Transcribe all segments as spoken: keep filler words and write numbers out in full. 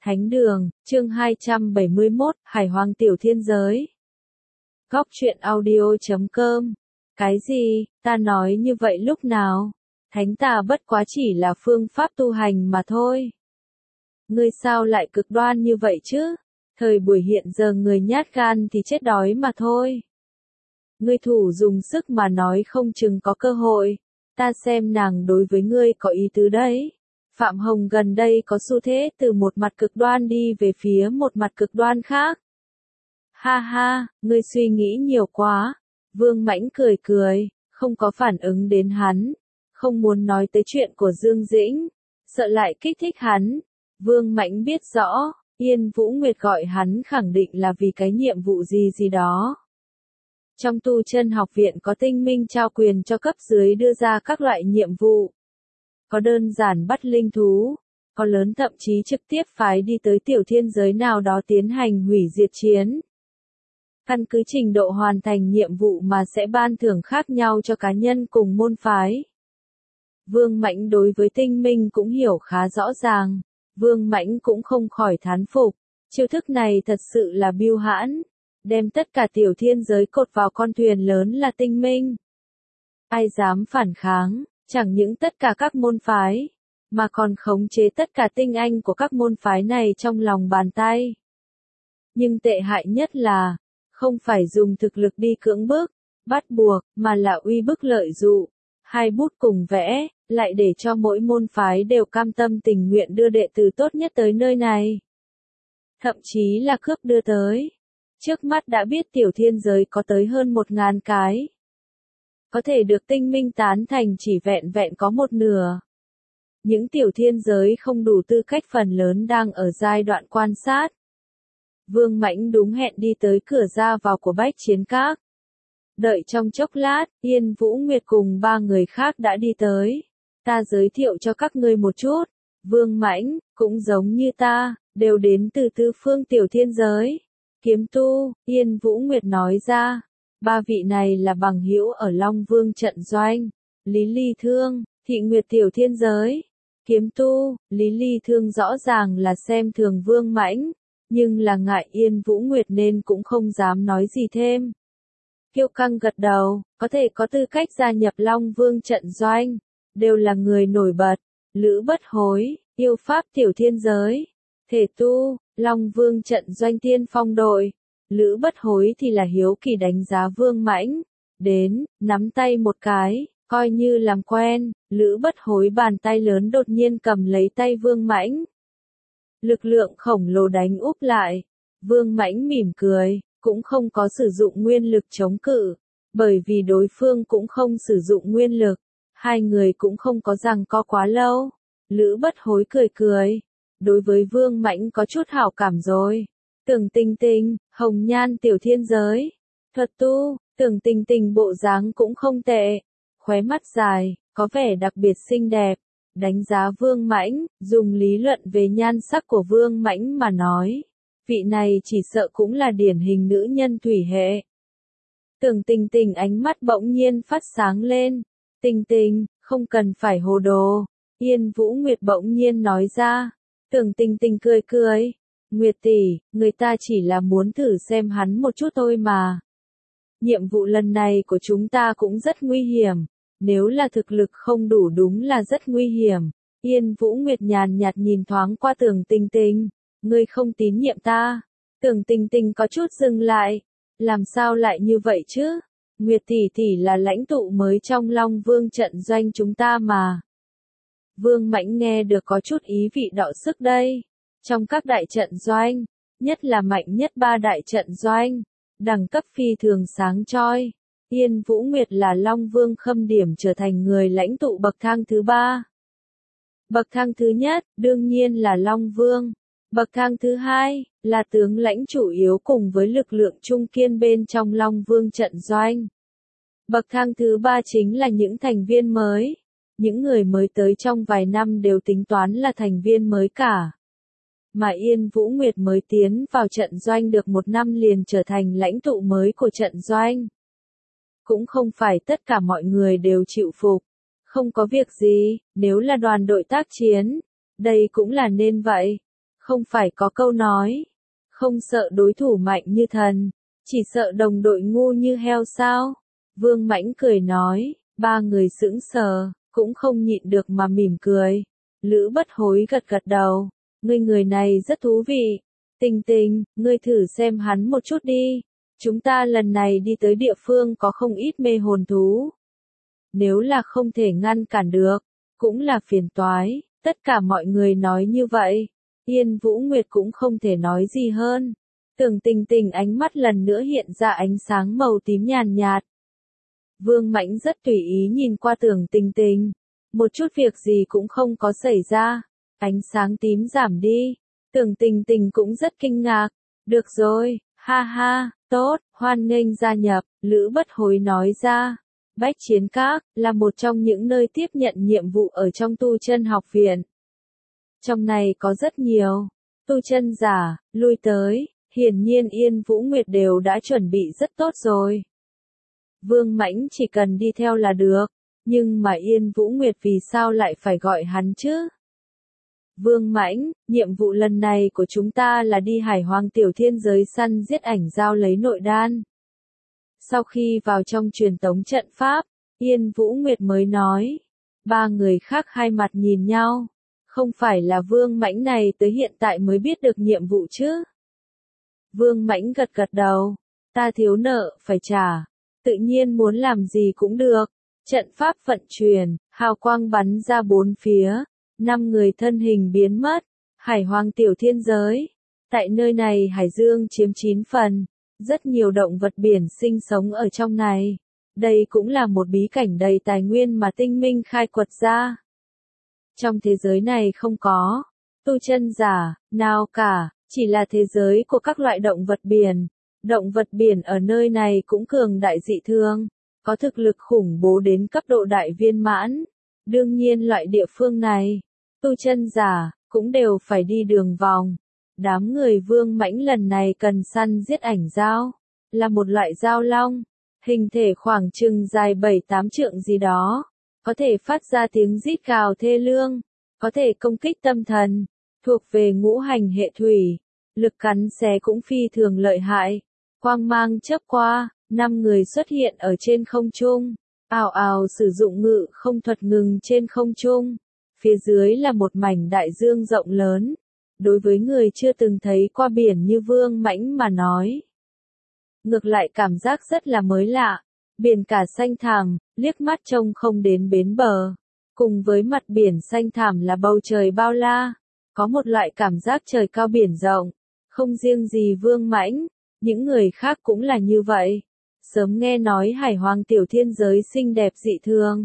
Thánh đường, chương hai trăm bảy mươi mốt, Hải Hoàng Tiểu Thiên Giới. Góc truyện audio chấm com. Cái gì, ta nói như vậy lúc nào? Thánh tà bất quá chỉ là phương pháp tu hành mà thôi. Ngươi sao lại cực đoan như vậy chứ? Thời buổi hiện giờ người nhát gan thì chết đói mà thôi. Ngươi thủ dùng sức mà nói không chừng có cơ hội. Ta xem nàng đối với ngươi có ý tứ đấy. Phạm Hồng gần đây có xu thế từ một mặt cực đoan đi về phía một mặt cực đoan khác. Ha ha, ngươi suy nghĩ nhiều quá. Vương Mãnh cười cười, không có phản ứng đến hắn. Không muốn nói tới chuyện của Dương Dĩnh, sợ lại kích thích hắn. Vương Mãnh biết rõ, Yên Vũ Nguyệt gọi hắn khẳng định là vì cái nhiệm vụ gì gì đó. Trong tu chân học viện có tinh minh trao quyền cho cấp dưới đưa ra các loại nhiệm vụ. Có đơn giản bắt linh thú, có lớn thậm chí trực tiếp phái đi tới tiểu thiên giới nào đó tiến hành hủy diệt chiến. Căn cứ trình độ hoàn thành nhiệm vụ mà sẽ ban thưởng khác nhau cho cá nhân cùng môn phái. Vương Mãnh đối với tinh minh cũng hiểu khá rõ ràng, Vương Mãnh cũng không khỏi thán phục, chiêu thức này thật sự là biêu hãn, đem tất cả tiểu thiên giới cột vào con thuyền lớn là tinh minh. Ai dám phản kháng? Chẳng những tất cả các môn phái, mà còn khống chế tất cả tinh anh của các môn phái này trong lòng bàn tay. Nhưng tệ hại nhất là, không phải dùng thực lực đi cưỡng bức, bắt buộc, mà là uy bức lợi dụ. Hai bút cùng vẽ, lại để cho mỗi môn phái đều cam tâm tình nguyện đưa đệ tử tốt nhất tới nơi này. Thậm chí là cướp đưa tới. Trước mắt đã biết tiểu thiên giới có tới hơn một ngàn cái. Có thể được tinh minh tán thành chỉ vẹn vẹn có một nửa. Những tiểu thiên giới không đủ tư cách phần lớn đang ở giai đoạn quan sát. Vương Mãnh đúng hẹn đi tới cửa ra vào của Bách Chiến Các. Đợi trong chốc lát, Yên Vũ Nguyệt cùng ba người khác đã đi tới. Ta giới thiệu cho các ngươi một chút. Vương Mãnh, cũng giống như ta, đều đến từ tư phương tiểu thiên giới. Kiếm tu, Yên Vũ Nguyệt nói ra. Ba vị này là bằng hữu ở Long Vương trận doanh. Lý Ly Thương, Thị Nguyệt tiểu thiên giới. Kiếm tu, Lý Ly Thương rõ ràng là xem thường Vương Mãnh, nhưng là ngại Yên Vũ Nguyệt nên cũng không dám nói gì thêm. Kiêu căng gật đầu, có thể có tư cách gia nhập Long Vương trận doanh, đều là người nổi bật. Lữ Bất Hối, yêu pháp tiểu thiên giới. Thể tu, Long Vương trận doanh tiên phong đội. Lữ Bất Hối thì là hiếu kỳ đánh giá Vương Mãnh. Đến, nắm tay một cái, coi như làm quen. Lữ Bất Hối bàn tay lớn đột nhiên cầm lấy tay Vương Mãnh. Lực lượng khổng lồ đánh úp lại. Vương Mãnh mỉm cười, cũng không có sử dụng nguyên lực chống cự. Bởi vì đối phương cũng không sử dụng nguyên lực. Hai người cũng không có giằng co quá lâu. Lữ Bất Hối cười cười. Đối với Vương Mãnh có chút hảo cảm rồi. Tưởng Tình Tình, hồng nhan tiểu thiên giới. Thuật tu, Tưởng Tình Tình bộ dáng cũng không tệ. Khóe mắt dài, có vẻ đặc biệt xinh đẹp. Đánh giá Vương Mãnh, dùng lý luận về nhan sắc của Vương Mãnh mà nói. Vị này chỉ sợ cũng là điển hình nữ nhân thủy hệ. Tưởng Tình Tình ánh mắt bỗng nhiên phát sáng lên. Tình Tình, không cần phải hồ đồ. Yên Vũ Nguyệt bỗng nhiên nói ra. Tưởng Tình Tình cười cười. Nguyệt tỷ, người ta chỉ là muốn thử xem hắn một chút thôi mà. Nhiệm vụ lần này của chúng ta cũng rất nguy hiểm. Nếu là thực lực không đủ đúng là rất nguy hiểm. Yên Vũ Nguyệt nhàn nhạt nhìn thoáng qua Tưởng Tình Tình. Ngươi không tín nhiệm ta. Tưởng Tình Tình có chút dừng lại. Làm sao lại như vậy chứ? Nguyệt tỷ tỷ là lãnh tụ mới trong Long Vương trận doanh chúng ta mà. Vương Mãnh nghe được có chút ý vị đọ sức đây. Trong các đại trận doanh, nhất là mạnh nhất ba đại trận doanh, đẳng cấp phi thường sáng choi. Yên Vũ Nguyệt là Long Vương khâm điểm trở thành người lãnh tụ bậc thang thứ ba. Bậc thang thứ nhất, đương nhiên là Long Vương. Bậc thang thứ hai, là tướng lãnh chủ yếu cùng với lực lượng trung kiên bên trong Long Vương trận doanh. Bậc thang thứ ba chính là những thành viên mới. Những người mới tới trong vài năm đều tính toán là thành viên mới cả. Mà Yên Vũ Nguyệt mới tiến vào trận doanh được một năm liền trở thành lãnh tụ mới của trận doanh. Cũng không phải tất cả mọi người đều chịu phục. Không có việc gì, nếu là đoàn đội tác chiến, đây cũng là nên vậy. Không phải có câu nói, không sợ đối thủ mạnh như thần, chỉ sợ đồng đội ngu như heo sao? Vương Mãnh cười nói, ba người sững sờ, cũng không nhịn được mà mỉm cười. Lữ Bất Hối gật gật đầu, ngươi người này rất thú vị. Tình Tình, ngươi thử xem hắn một chút đi. Chúng ta lần này đi tới địa phương có không ít mê hồn thú. Nếu là không thể ngăn cản được, cũng là phiền toái. Tất cả mọi người nói như vậy. Yên Vũ Nguyệt cũng không thể nói gì hơn. Tưởng Tình Tình ánh mắt lần nữa hiện ra ánh sáng màu tím nhàn nhạt. Vương Mãnh rất tùy ý nhìn qua Tưởng Tình Tình. Một chút việc gì cũng không có xảy ra. Ánh sáng tím giảm đi. Tưởng Tình Tình cũng rất kinh ngạc. Được rồi, ha ha, tốt, hoan nghênh gia nhập, Lữ Bất Hối nói ra. Bách Chiến Các là một trong những nơi tiếp nhận nhiệm vụ ở trong tu chân học viện. Trong này có rất nhiều tu chân giả lui tới, hiển nhiên Yên Vũ Nguyệt đều đã chuẩn bị rất tốt rồi. Vương Mãnh chỉ cần đi theo là được, nhưng mà Yên Vũ Nguyệt vì sao lại phải gọi hắn chứ? Vương Mãnh, nhiệm vụ lần này của chúng ta là đi Hải Hoang tiểu thiên giới săn giết ảnh giao lấy nội đan. Sau khi vào trong truyền tống trận pháp, Yên Vũ Nguyệt mới nói. Ba người khác hai mặt nhìn nhau. Không phải là Vương Mãnh này tới hiện tại mới biết được nhiệm vụ chứ? Vương Mãnh gật gật đầu. Ta thiếu nợ, phải trả. Tự nhiên muốn làm gì cũng được. Trận pháp vận chuyển, hào quang bắn ra bốn phía. Năm người thân hình biến mất. Hải Hoang tiểu thiên giới. Tại nơi này hải dương chiếm chín phần. Rất nhiều động vật biển sinh sống ở trong này. Đây cũng là một bí cảnh đầy tài nguyên mà tinh minh khai quật ra. Trong thế giới này không có tu chân giả nào cả, chỉ là thế giới của các loại động vật biển. Động vật biển ở nơi này cũng cường đại dị thường, có thực lực khủng bố đến cấp độ đại viên mãn. Đương nhiên loại địa phương này, tu chân giả cũng đều phải đi đường vòng. Đám người Vương Mãnh lần này cần săn giết ảnh dao, là một loại dao long, hình thể khoảng chừng dài bảy tám trượng gì đó, có thể phát ra tiếng rít gào thê lương, có thể công kích tâm thần, thuộc về ngũ hành hệ thủy, lực cắn xé cũng phi thường lợi hại. Quang mang chớp qua, năm người xuất hiện ở trên không trung, ào ào sử dụng ngự không thuật ngừng trên không trung. Phía dưới là một mảnh đại dương rộng lớn. Đối với người chưa từng thấy qua biển như Vương Mãnh mà nói, ngược lại cảm giác rất là mới lạ. Biển cả xanh thẳm, liếc mắt trông không đến bến bờ. Cùng với mặt biển xanh thẳm là bầu trời bao la. Có một loại cảm giác trời cao biển rộng. Không riêng gì Vương Mãnh, những người khác cũng là như vậy. Sớm nghe nói Hải Hoang tiểu thiên giới xinh đẹp dị thường.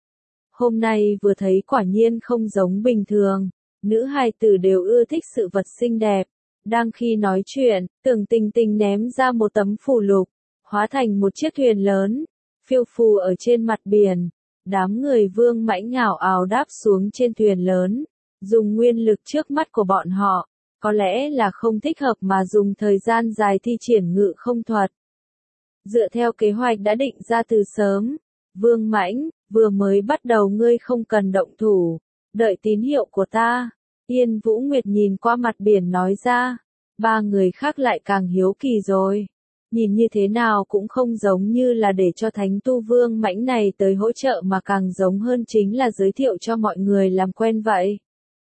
Hôm nay vừa thấy quả nhiên không giống bình thường. Nữ hài tử đều ưa thích sự vật xinh đẹp. Đang khi nói chuyện, Tưởng Tình Tình ném ra một tấm phù lục, hóa thành một chiếc thuyền lớn, phiêu phù ở trên mặt biển. Đám người Vương Mãnh ảo ảo đáp xuống trên thuyền lớn, dùng nguyên lực trước mắt của bọn họ, có lẽ là không thích hợp mà dùng thời gian dài thi triển ngự không thuật. Dựa theo kế hoạch đã định ra từ sớm, Vương Mãnh, vừa mới bắt đầu ngươi không cần động thủ, đợi tín hiệu của ta. Yên Vũ Nguyệt nhìn qua mặt biển nói ra. Ba người khác lại càng hiếu kỳ rồi. Nhìn như thế nào cũng không giống như là để cho thánh tu Vương Mãnh này tới hỗ trợ mà càng giống hơn chính là giới thiệu cho mọi người làm quen vậy.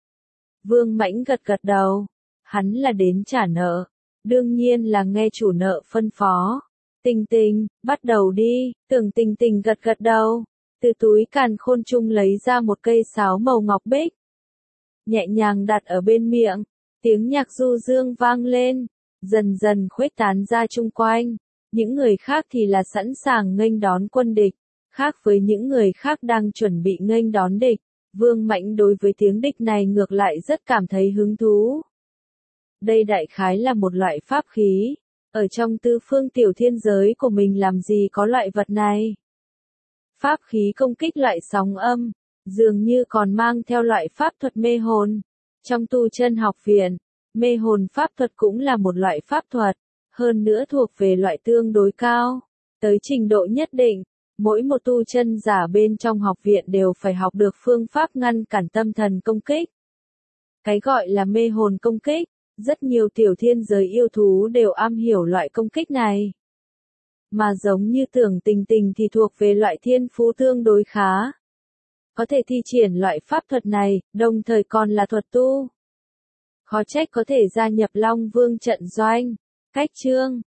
Vương Mãnh gật gật đầu. Hắn là đến trả nợ. Đương nhiên là nghe chủ nợ phân phó. Tình Tình, bắt đầu đi. Tưởng Tình Tình gật gật đầu. Từ túi càn khôn trung lấy ra một cây sáo màu ngọc bích. Nhẹ nhàng đặt ở bên miệng, tiếng nhạc du dương vang lên, dần dần khuếch tán ra chung quanh. Những người khác thì là sẵn sàng nghênh đón quân địch, khác với những người khác đang chuẩn bị nghênh đón địch. Vương Mãnh đối với tiếng địch này ngược lại rất cảm thấy hứng thú. Đây đại khái là một loại pháp khí, ở trong tư phương tiểu thiên giới của mình làm gì có loại vật này. Pháp khí công kích loại sóng âm, dường như còn mang theo loại pháp thuật mê hồn. Trong tu chân học viện, mê hồn pháp thuật cũng là một loại pháp thuật, hơn nữa thuộc về loại tương đối cao. Tới trình độ nhất định, mỗi một tu chân giả bên trong học viện đều phải học được phương pháp ngăn cản tâm thần công kích. Cái gọi là mê hồn công kích, rất nhiều tiểu thiên giới yêu thú đều am hiểu loại công kích này. Mà giống như Tưởng Tình Tình thì thuộc về loại thiên phú tương đối khá. Có thể thi triển loại pháp thuật này, đồng thời còn là thuật tu. Khó trách có thể gia nhập Long Vương trận doanh. Cách chương